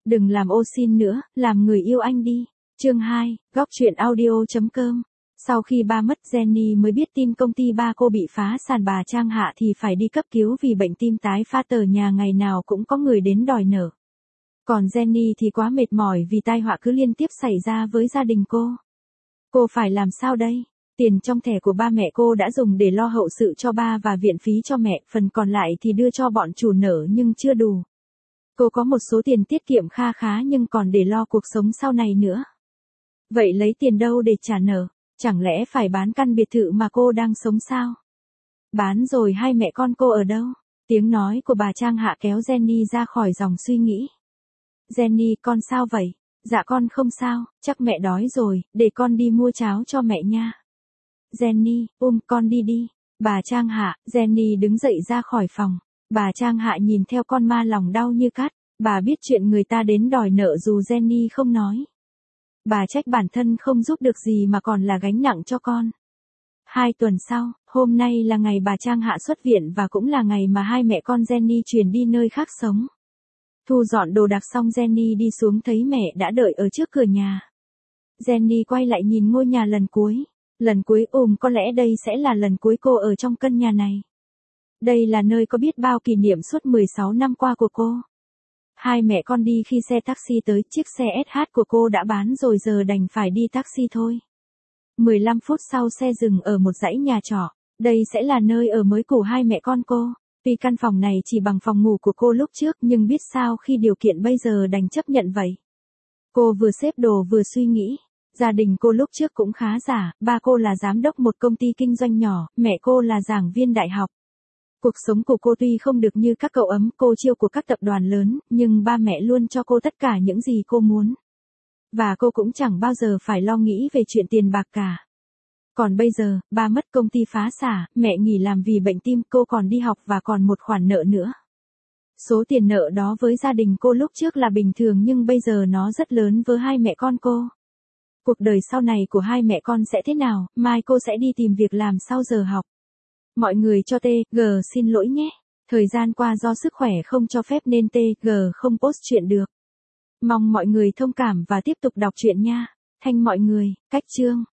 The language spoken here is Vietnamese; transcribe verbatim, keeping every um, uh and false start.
Đừng làm ô xin nữa, làm người yêu anh đi. Chương hai, góc truyện audio.com. Sau khi ba mất, Jenny mới biết tin công ty ba cô bị phá sản. Bà Trang Hạ thì phải đi cấp cứu vì bệnh tim tái phát, tờ nhà ngày nào cũng có người đến đòi nợ. Còn Jenny thì quá mệt mỏi vì tai họa cứ liên tiếp xảy ra với gia đình cô. Cô phải làm sao đây? Tiền trong thẻ của ba mẹ cô đã dùng để lo hậu sự cho ba và viện phí cho mẹ, phần còn lại thì đưa cho bọn chủ nợ nhưng chưa đủ. Cô có một số tiền tiết kiệm kha khá nhưng còn để lo cuộc sống sau này nữa. Vậy lấy tiền đâu để trả nợ? Chẳng lẽ phải bán căn biệt thự mà cô đang sống sao? Bán rồi hai mẹ con cô ở đâu? Tiếng nói của bà Trang Hạ kéo Jenny ra khỏi dòng suy nghĩ. Jenny, con sao vậy? Dạ con không sao, chắc mẹ đói rồi, để con đi mua cháo cho mẹ nha. Jenny, ôm con đi đi. Bà Trang Hạ, Jenny đứng dậy ra khỏi phòng. Bà Trang Hạ nhìn theo con ma lòng đau như cắt. Bà biết chuyện người ta đến đòi nợ dù Jenny không nói. Bà trách bản thân không giúp được gì mà còn là gánh nặng cho con. Hai tuần sau, hôm nay là ngày bà Trang Hạ xuất viện và cũng là ngày mà hai mẹ con Jenny chuyển đi nơi khác sống. Thu dọn đồ đạc xong, Jenny đi xuống thấy mẹ đã đợi ở trước cửa nhà. Jenny quay lại nhìn ngôi nhà lần cuối. Lần cuối ừm có lẽ đây sẽ là lần cuối cô ở trong căn nhà này. Đây là nơi có biết bao kỷ niệm suốt mười sáu năm qua của cô. Hai mẹ con đi khi xe taxi tới, chiếc xe ét hát của cô đã bán rồi, giờ đành phải đi taxi thôi. mười lăm phút sau xe dừng ở một dãy nhà trọ. Đây sẽ là nơi ở mới của hai mẹ con cô. Tuy căn phòng này chỉ bằng phòng ngủ của cô lúc trước nhưng biết sao khi điều kiện bây giờ đành chấp nhận vậy. Cô vừa xếp đồ vừa suy nghĩ. Gia đình cô lúc trước cũng khá giả, ba cô là giám đốc một công ty kinh doanh nhỏ, mẹ cô là giảng viên đại học. Cuộc sống của cô tuy không được như các cậu ấm cô chiêu của các tập đoàn lớn, nhưng ba mẹ luôn cho cô tất cả những gì cô muốn. Và cô cũng chẳng bao giờ phải lo nghĩ về chuyện tiền bạc cả. Còn bây giờ, ba mất, công ty phá sản, mẹ nghỉ làm vì bệnh tim, cô còn đi học và còn một khoản nợ nữa. Số tiền nợ đó với gia đình cô lúc trước là bình thường nhưng bây giờ nó rất lớn với hai mẹ con cô. Cuộc đời sau này của hai mẹ con sẽ thế nào, mai cô sẽ đi tìm việc làm sau giờ học. Mọi người cho tê giê xin lỗi nhé. Thời gian qua do sức khỏe không cho phép nên tê giê không post chuyện được. Mong mọi người thông cảm và tiếp tục đọc truyện nha. Thanh mọi người, cách chương.